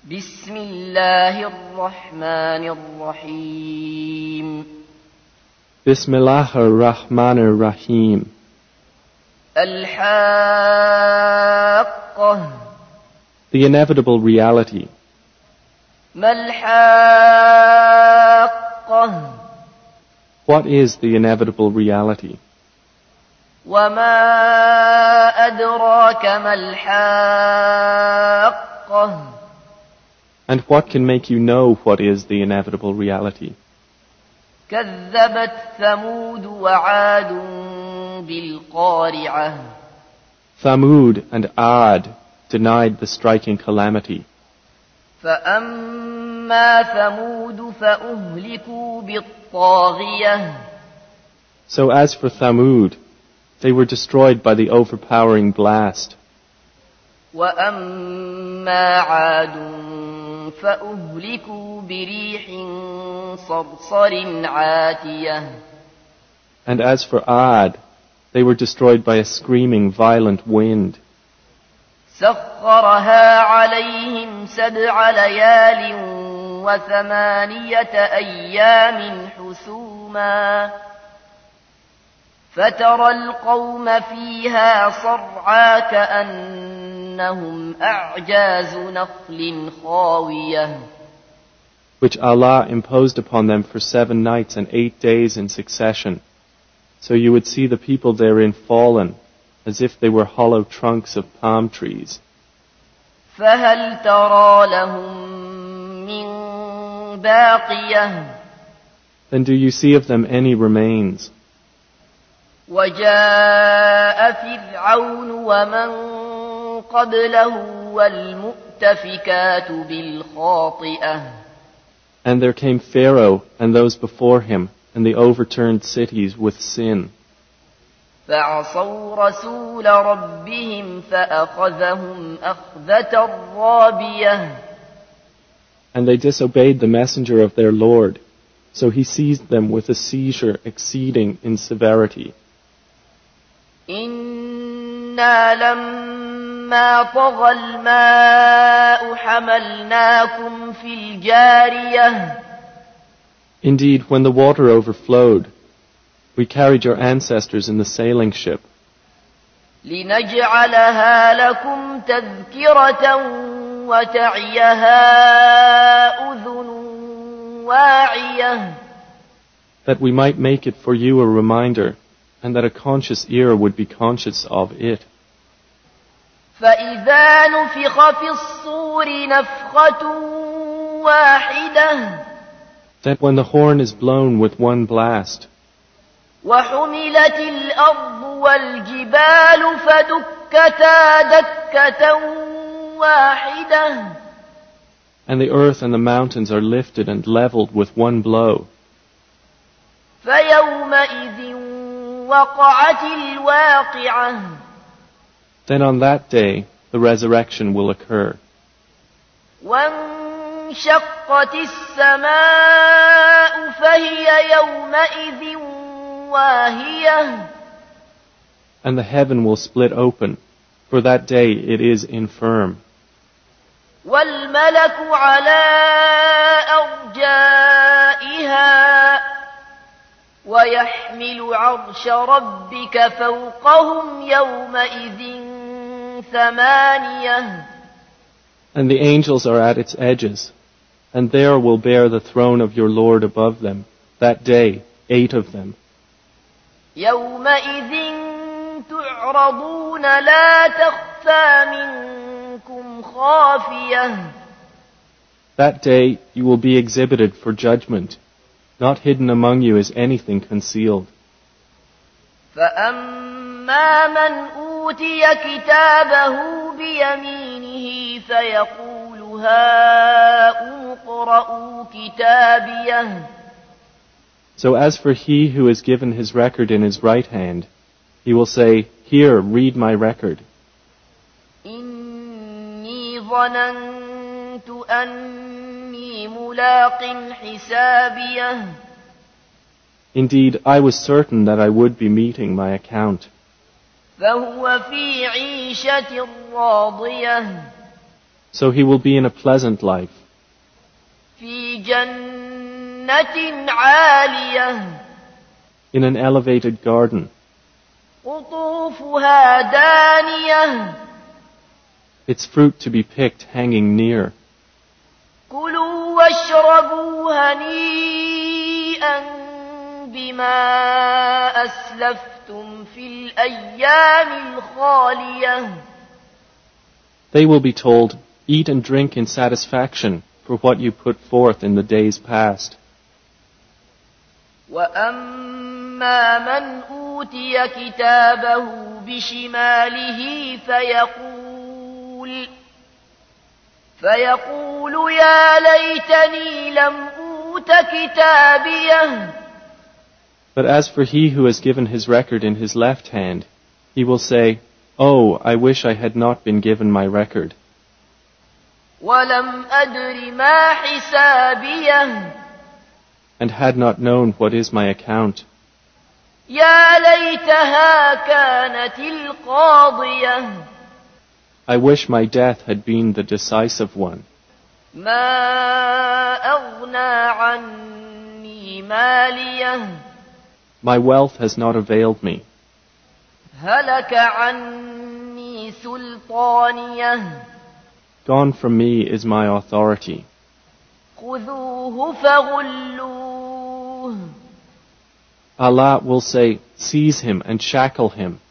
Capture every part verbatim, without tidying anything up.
بسم الله الرحمن الرحيم بسم الله الرحمن الرحيم الحاقة The inevitable reality. ما الحاقة What is the inevitable reality? وما أدراك ما الحاقة And what can make you know what is the inevitable reality? كذبت ثمود وعاد بالقارعة Thamud and Ad denied the striking calamity. فأما ثمود فأهلكوا بالطاغية So as for Thamud, they were destroyed by the overpowering blast. وأما عاد فأهلكوا بريح صرصر عاتية And as for Ad, they were destroyed by a screaming, violent wind. سخرها عليهم سبع ليال وثمانية أيام حسوما فترى القوم فيها صرعى كأنهم أعجاز نخل خاوية which Allah imposed upon them for seven nights and eight days in succession. So you would see the people therein fallen, as if they were hollow trunks of palm trees. فهل ترى لهم من باقية Then do you see of them any remains? وجاء فرعون ومن قبله والمؤتفكات بالخاطئة And there came Pharaoh and those before him, and the overturned cities with sin. فعصوا رسول ربهم فأخذهم أخذة رابية And they disobeyed the messenger of their Lord, so he seized them with a seizure exceeding in severity. إنا لما طغى الماء حملناكم في الجارية Indeed, when the water overflowed, we carried your ancestors in the sailing ship, لنجعلها لكم تذكرة وتعيها أذن واعية that we might make it for you a reminder, and that a conscious ear would be conscious of it. فإذا نفخ في الصور نفخة واحدة That when the horn is blown with one blast, وحملت الأرض والجبال فدكتا دكة واحدة and the earth and the mountains are lifted and leveled with one blow, فيومئذ وقعت الواقعة then on that day the resurrection will occur. وانشقت السماء فهي يومئذ واهية And the heaven will split open, for that day it is infirm. والملك على أرجائها ويحمل عرش ربك فوقهم يومئذ ثمانية And the angels are at its edges, and there will bear the throne of your Lord above them, that day, eight of them. يومئذ تعرضون لا تخفى منكم خافية That day you will be exhibited for judgment. Not hidden among you is anything concealed. فأما من أوتي كتابه بيمينه فيقول هاؤم اقرءوا كتابيه So as for he who is given his record in his right hand, he will say, Here, read my record. إني ظننت أني ملاق حسابيه Indeed, I was certain that I would be meeting my account. فهو في عيشة راضية So he will be in a pleasant life, في جنة عالية in an elevated garden, قطوفها دانية its fruit to be picked hanging near. كلوا واشربوا هنيئا بما أسلفتم في الأيام الخالية. They will be told, eat and drink in satisfaction for what you put forth in the days past. وأما من أوتي كتابه بشماله فيقول فيقول يا ليتني لم أوت كتابيه. But as for he who has given his record in his left hand, he will say, Oh, I wish I had not been given my record. ولم أدر ما حسابيه. And had not known what is my account. يا ليتها كانت القاضية. I wish my death had been the decisive one. ما أغنى عني ماليه. My wealth has not availed me. هلك عني سلطانيه. Gone from me is my authority. خذوه فغلوه. Allah will say, seize him and shackle him.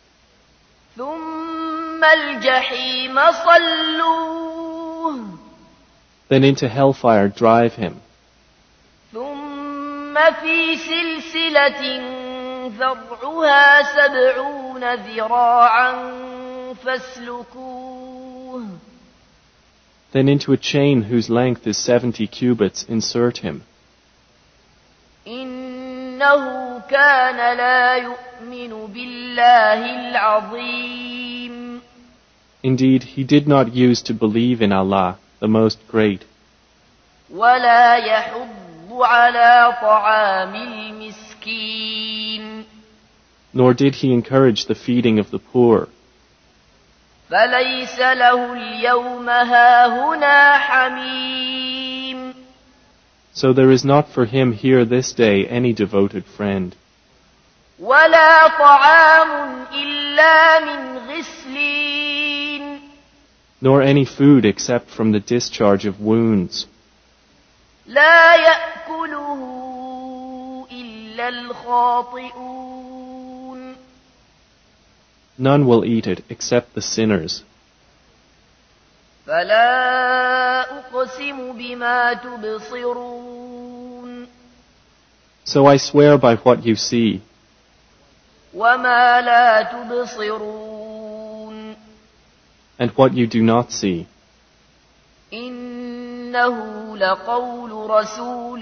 ثم الجحيم صلوه. Then into hellfire drive him. ثم في سلسلة ذرعها سبعون ذراعا فاسلكوه. Then into a chain whose length is seventy cubits insert him. إنه كان لا يؤمن بالله العظيم. Indeed, he did not use to believe in Allah, the Most Great. ولا يحض على طعام المسكين. Nor did he encourage the feeding of the poor. فليس له اليوم هاهنا حميم. So there is not for him here this day any devoted friend. ولا طعام إلا من غسلين. Nor any food except from the discharge of wounds. لا يأكله إلا الخاطئون. None will eat it except the sinners. فلا أقسم بما تبصرون. So I swear by what you see, وما لا تبصرون. and what you do not see, إنه لقول رسول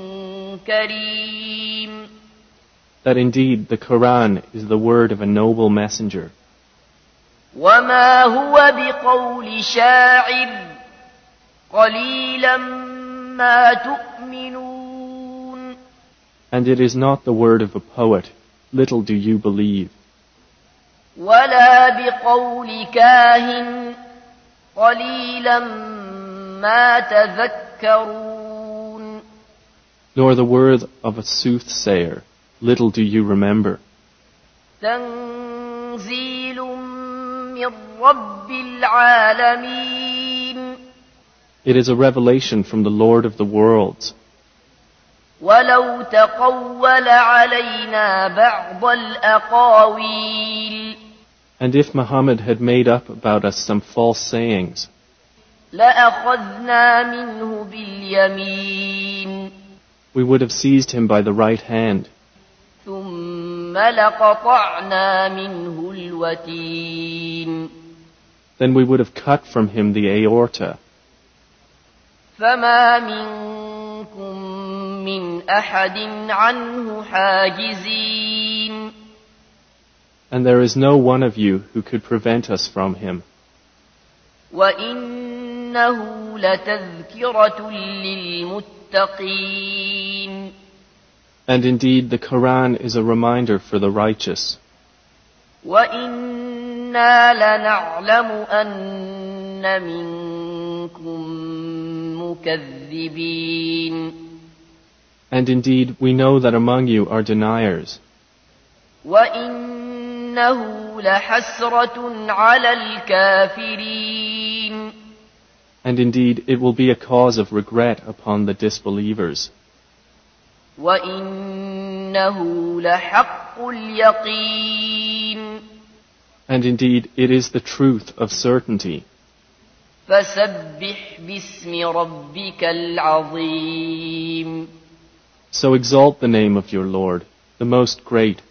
كريم. that indeed the Quran is the word of a noble messenger. وما هو بقول شاعر قليلا ما تؤمنون. And it is not the word of a poet, little do you believe. ولا بقول كاهن قليلا ما تذكرون. Nor the word of a soothsayer, little do you remember. تنزيل من رب العالمين. It is a revelation from the Lord of the worlds. ولو تقول علينا بعض الأقاويل. And if Muhammad had made up about us some false sayings, لأخذنا منه باليمين. we would have seized him by the right hand, ثم لقطعنا منه الوتين. then we would have cut from him the aorta. فما منكم من أحد عنه حاجزين. And there is no one of you who could prevent us from him. وإنه لتذكرة للمتقين. And indeed the Quran is a reminder for the righteous. وإنا لنعلم أن منكم منكم مكذبين. And indeed, we know that among you are deniers. وإنه لحسرة على الكافرين. And indeed, it will be a cause of regret upon the disbelievers. وإنه لحق اليقين. And indeed, it is the truth of certainty. فسبح باسم ربك العظيم. So exalt the name of your Lord, the most great.